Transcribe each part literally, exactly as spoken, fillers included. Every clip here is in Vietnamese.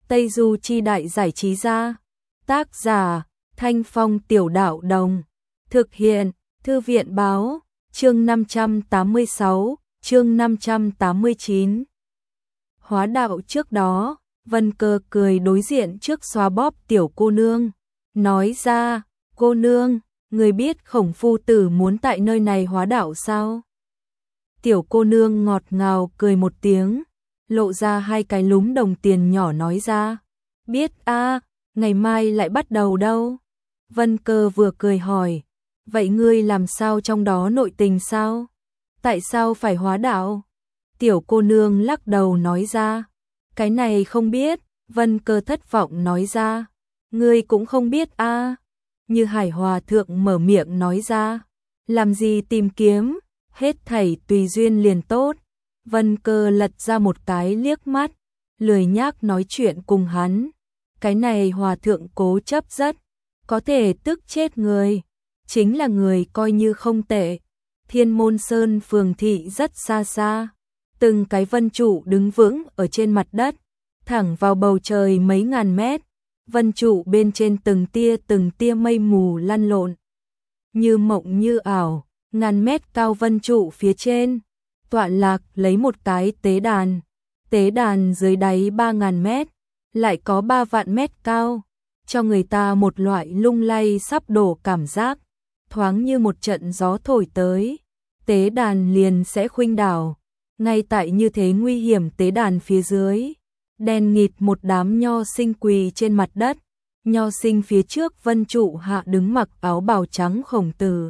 Tây Du Chi Đại Giải Trí Gia. Tác giả Thanh Phong Tiểu Đạo Đồng. Thực hiện Thư viện Báo. Chương năm trăm tám mươi sáu, chương năm trăm tám mươi chín. Hóa đạo trước đó, Vân Cơ cười đối diện trước xoa bóp tiểu cô nương, nói ra, cô nương, người biết Khổng phu tử muốn tại nơi này hóa đạo sao? Tiểu cô nương ngọt ngào cười một tiếng, lộ ra hai cái lúm đồng tiền nhỏ nói ra, biết a, ngày mai lại bắt đầu đâu? Vân Cơ vừa cười hỏi, vậy ngươi làm sao trong đó nội tình sao? Tại sao phải hóa đạo? Tiểu cô nương lắc đầu nói ra, cái này không biết. Vân Cơ thất vọng nói ra, ngươi cũng không biết a? Như Hải Hòa thượng mở miệng nói ra, làm gì tìm kiếm, hết thảy tùy duyên liền tốt. Vân Cơ lật ra một cái liếc mắt, lười nhác nói chuyện cùng hắn. Cái này hòa thượng cố chấp rất, có thể tức chết người, chính là người coi như không tệ. Thiên Môn Sơn phường thị rất xa xa, từng cái vân trụ đứng vững ở trên mặt đất, thẳng vào bầu trời mấy ngàn mét. Vân trụ bên trên từng tia từng tia mây mù lăn lộn, như mộng như ảo. Ngàn mét cao vân trụ phía trên, tọa lạc lấy một cái tế đàn. Tế đàn dưới đáy ba ngàn mét, lại có ba vạn mét cao, cho người ta một loại lung lay sắp đổ cảm giác, thoáng như một trận gió thổi tới, tế đàn liền sẽ khuynh đảo. Ngay tại như thế nguy hiểm tế đàn phía dưới, đen nghịt một đám nho sinh quỳ trên mặt đất. Nho sinh phía trước vân trụ hạ đứng mặc áo bào trắng Khổng Tử.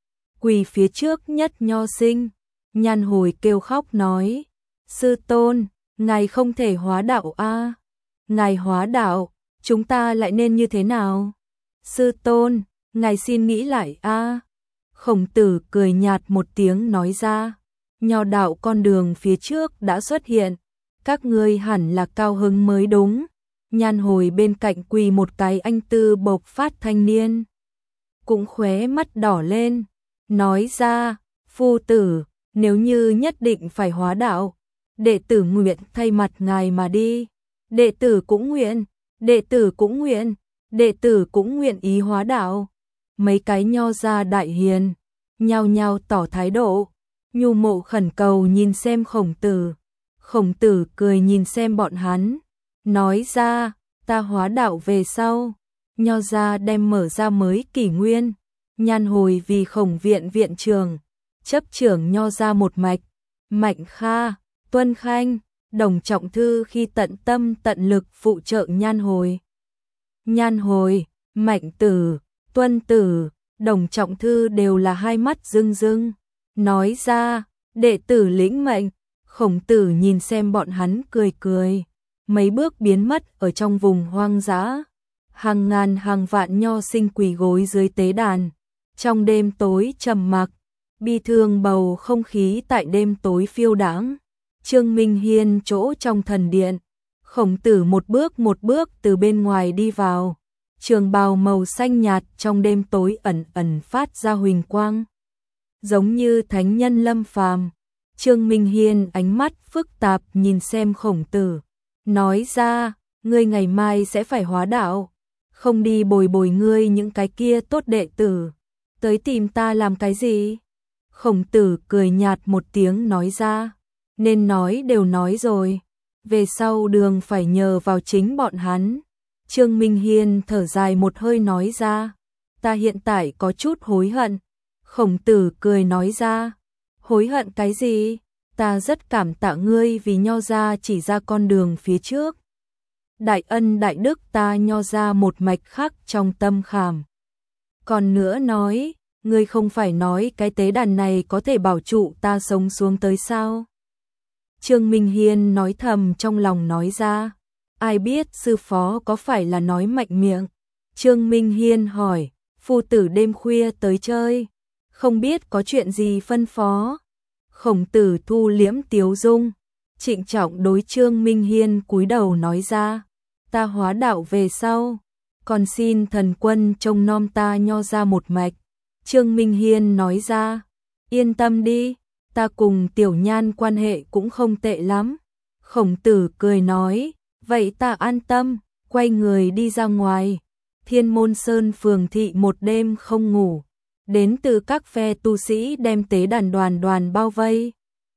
Quỳ phía trước nhất nho sinh, Nhan Hồi kêu khóc nói, sư tôn, ngài không thể hóa đạo a, ngài hóa đạo, chúng ta lại nên như thế nào? Sư tôn, ngài xin nghĩ lại a. Khổng Tử cười nhạt một tiếng nói ra, nho đạo con đường phía trước đã xuất hiện, các ngươi hẳn là cao hứng mới đúng. Nhan Hồi bên cạnh quỳ một cái anh tư bộc phát thanh niên, cũng khóe mắt đỏ lên, nói ra, phu tử, nếu như nhất định phải hóa đạo, đệ tử nguyện thay mặt ngài mà đi. Đệ tử cũng nguyện, đệ tử cũng nguyện, đệ tử cũng nguyện ý hóa đạo. Mấy cái nho gia đại hiền, nhao nhao tỏ thái độ, nhu mộ khẩn cầu nhìn xem Khổng Tử. Khổng Tử cười nhìn xem bọn hắn, nói ra, ta hóa đạo về sau, nho gia đem mở ra mới kỷ nguyên. Nhan Hồi vì Khổng viện viện trưởng, chấp trưởng nho gia một mạch, Mạnh Kha, Tuân Khanh, Đồng Trọng Thư khi tận tâm tận lực phụ trợ Nhan Hồi. Nhan Hồi, Mạnh Tử, Tuân Tử, Đồng Trọng Thư đều là hai mắt rưng rưng, nói ra, đệ tử lĩnh mệnh. Khổng Tử nhìn xem bọn hắn cười cười, mấy bước biến mất ở trong vùng hoang dã. Hàng ngàn hàng vạn nho sinh quỳ gối dưới tế đàn, trong đêm tối trầm mặc, bi thương bầu không khí tại đêm tối phiêu đãng. Trương Minh Hiên chỗ trong thần điện, Khổng Tử một bước một bước từ bên ngoài đi vào, trường bào màu xanh nhạt trong đêm tối ẩn ẩn phát ra huỳnh quang, giống như thánh nhân lâm phàm. Trương Minh Hiên ánh mắt phức tạp nhìn xem Khổng Tử, nói ra, ngươi ngày mai sẽ phải hóa đạo, không đi bồi bồi ngươi những cái kia tốt đệ tử, tới tìm ta làm cái gì? Khổng Tử cười nhạt một tiếng nói ra, nên nói đều nói rồi, về sau đường phải nhờ vào chính bọn hắn. Trương Minh Hiên thở dài một hơi nói ra, ta hiện tại có chút hối hận. Khổng Tử cười nói ra, hối hận cái gì? Ta rất cảm tạ ngươi vì nho gia chỉ ra con đường phía trước. Đại ân đại đức ta nho gia một mạch khắc trong tâm khảm. Còn nữa nói, ngươi không phải nói cái tế đàn này có thể bảo trụ ta sống xuống tới sao? Trương Minh Hiên nói thầm trong lòng nói ra, ai biết sư phó có phải là nói mạnh miệng. Trương Minh Hiên hỏi, phu tử đêm khuya tới chơi, không biết có chuyện gì phân phó. Khổng Tử thu liễm tiếu dung, trịnh trọng đối Trương Minh Hiên cúi đầu nói ra, ta hóa đạo về sau, còn xin thần quân trông nom ta nho ra một mạch. Trương Minh Hiên nói ra, yên tâm đi, ta cùng Tiểu Nhan quan hệ cũng không tệ lắm. Khổng Tử cười nói, Vậy ta an tâm, quay người đi ra ngoài. Thiên Môn Sơn phường thị một đêm không ngủ. Đến từ các phe tu sĩ đem tế đàn đoàn đoàn bao vây.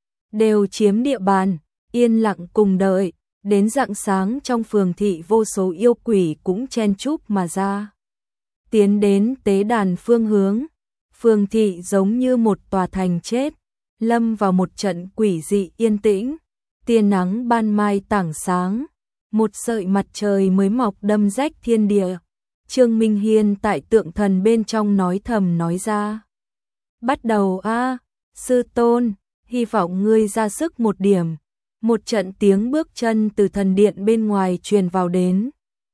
Đều chiếm địa bàn, yên lặng cùng đợi. Đến rạng sáng trong phường thị vô số yêu quỷ cũng chen chúc mà ra. Tiến đến tế đàn phương hướng. Phường thị giống như một tòa thành chết. Lâm vào một trận quỷ dị yên tĩnh. Tia nắng ban mai tảng sáng. Một sợi mặt trời mới mọc đâm rách thiên địa. Trương Minh Hiên tại tượng thần bên trong nói thầm nói ra. Bắt đầu a, sư tôn, hy vọng ngươi ra sức một điểm. Một trận tiếng bước chân từ thần điện bên ngoài truyền vào đến.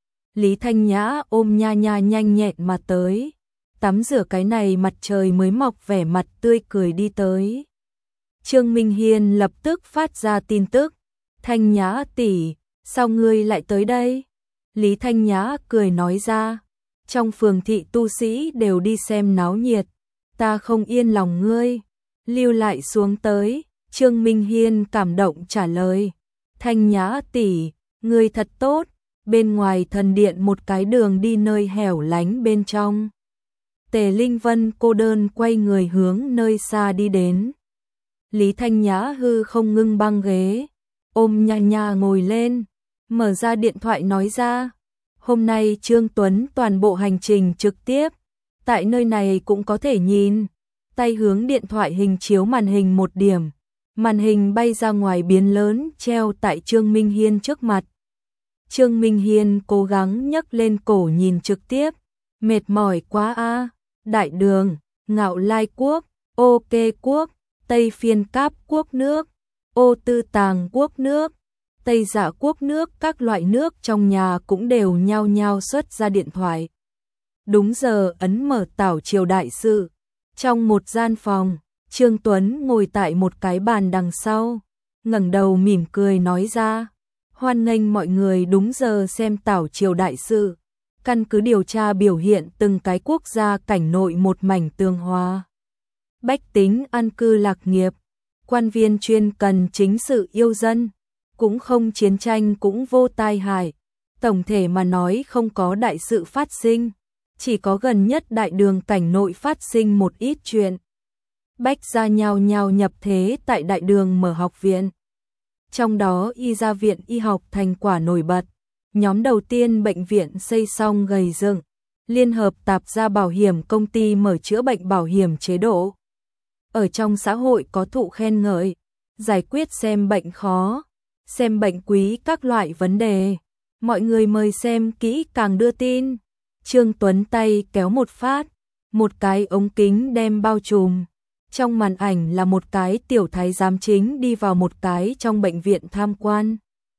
Lý Thanh Nhã ôm Nha Nha nhanh nhẹn mà tới. Tắm rửa cái này mặt trời mới mọc vẻ mặt tươi cười đi tới. Trương Minh Hiên lập tức phát ra tin tức. Thanh Nhã tỷ, sao ngươi lại tới đây? Lý Thanh Nhã cười nói ra. Trong phường thị tu sĩ đều đi xem náo nhiệt. Ta không yên lòng ngươi. Lưu lại xuống tới. Trương Minh Hiên cảm động trả lời. Thanh Nhã tỷ, ngươi thật tốt. Bên ngoài thần điện một cái đường đi nơi hẻo lánh bên trong. Tề Linh Vân cô đơn quay người hướng nơi xa đi đến. Lý Thanh Nhã hư không ngưng băng ghế. Ôm Nha Nha ngồi lên. Mở ra điện thoại nói ra. Hôm nay Trương Tuấn toàn bộ hành trình trực tiếp. Tại nơi này cũng có thể nhìn. Tay hướng điện thoại hình chiếu màn hình một điểm. Màn hình bay ra ngoài biến lớn treo tại Trương Minh Hiên trước mặt. Trương Minh Hiên cố gắng nhấc lên cổ nhìn trực tiếp. Mệt mỏi quá a. Đại Đường, Ngạo Lai Quốc, Ô Kê Quốc, Tây Phiên Cáp Quốc nước, Ô Tư Tàng Quốc nước, Tây Dạ Quốc nước, các loại nước trong nhà cũng đều nhao nhao xuất ra điện thoại. Đúng giờ ấn mở tảo triều đại sự. Trong một gian phòng, Trương Tuấn ngồi tại một cái bàn đằng sau, ngẩng đầu mỉm cười nói ra. Hoan nghênh mọi người đúng giờ xem tảo triều đại sự. Căn cứ điều tra biểu hiện từng cái quốc gia cảnh nội một mảnh tường hòa. Bách tính an cư lạc nghiệp, quan viên chuyên cần chính sự yêu dân, cũng không chiến tranh cũng vô tai hại. Tổng thể mà nói không có đại sự phát sinh, chỉ có gần nhất đại đường cảnh nội phát sinh một ít chuyện. Bách gia nhao nhao nhập thế tại đại đường mở học viện. Trong đó y gia viện y học thành quả nổi bật. Nhóm đầu tiên bệnh viện xây xong gầy dựng, liên hợp tạp gia bảo hiểm công ty mở chữa bệnh bảo hiểm chế độ. Ở trong xã hội có thụ khen ngợi, giải quyết xem bệnh khó, xem bệnh quý các loại vấn đề. Mọi người mời xem kỹ càng đưa tin. Trương Tuấn tay kéo một phát, một cái ống kính đem bao trùm. Trong màn ảnh là một cái tiểu thái giám chính đi vào một cái trong bệnh viện tham quan.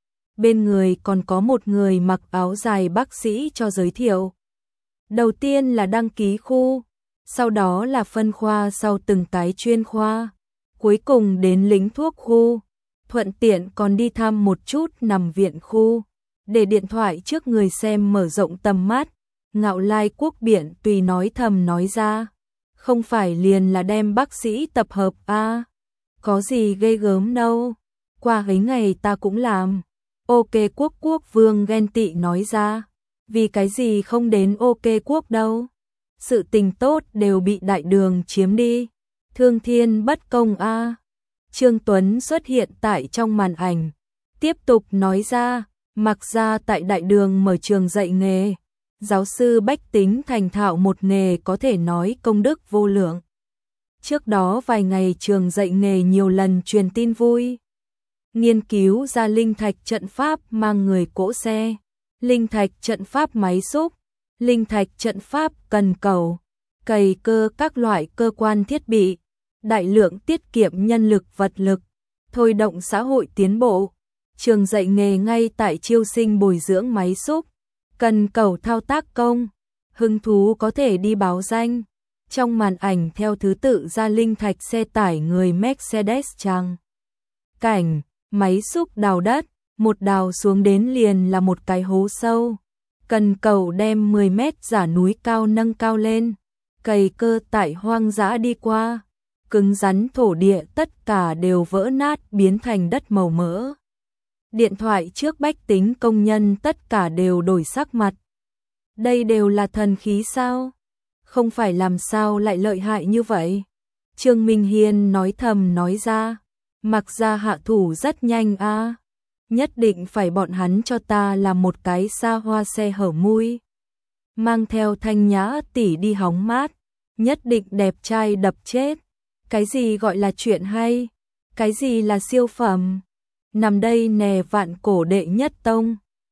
Bên người còn có một người mặc áo dài bác sĩ cho giới thiệu. Đầu tiên là đăng ký khu, sau đó là phân khoa sau từng cái chuyên khoa, cuối cùng đến lính thuốc khu, thuận tiện còn đi thăm một chút nằm viện khu, để điện thoại trước người xem mở rộng tầm mắt. Ngạo Lai Quốc Biển tùy nói thầm nói ra, không phải liền là đem bác sĩ tập hợp a, à, có gì ghê gớm đâu, qua ấy ngày ta cũng làm. Ok Quốc Quốc Vương ghen tị nói ra, vì cái gì không đến Ok Quốc đâu, sự tình tốt đều bị đại đường chiếm đi, thương thiên bất công a. À. Trương Tuấn xuất hiện tại trong màn ảnh, tiếp tục nói ra, mặc ra tại đại đường mở trường dạy nghề, giáo sư bách tính thành thạo một nghề có thể nói công đức vô lượng. Trước đó vài ngày trường dạy nghề nhiều lần truyền tin vui. Nghiên cứu ra linh thạch trận pháp mang người cỗ xe, linh thạch trận pháp máy xúc, linh thạch trận pháp cần cầu, cày cơ các loại cơ quan thiết bị, đại lượng tiết kiệm nhân lực vật lực, thôi động xã hội tiến bộ. Trường dạy nghề ngay tại chiêu sinh bồi dưỡng máy xúc, cần cầu thao tác công, hứng thú có thể đi báo danh. Trong màn ảnh theo thứ tự ra linh thạch xe tải người Mercedes trắng cảnh, máy xúc đào đất, một đào xuống đến liền là một cái hố sâu. Cần cầu đem mười mét giả núi cao nâng cao lên, cày cơ tại hoang dã đi qua, cứng rắn thổ địa tất cả đều vỡ nát biến thành đất màu mỡ. Điện thoại trước bách tính công nhân tất cả đều đổi sắc mặt. Đây đều là thần khí sao? Không phải làm sao lại lợi hại như vậy? Trương Minh Hiên nói thầm nói ra, mặc ra hạ thủ rất nhanh a, nhất định phải bọn hắn cho ta làm một cái xa hoa xe hở mui, mang theo Thanh Nhã tỷ đi hóng mát, nhất định đẹp trai đập chết. Cái gì gọi là chuyện hay? Cái gì là siêu phẩm? Nằm đây nè vạn cổ đệ nhất tông,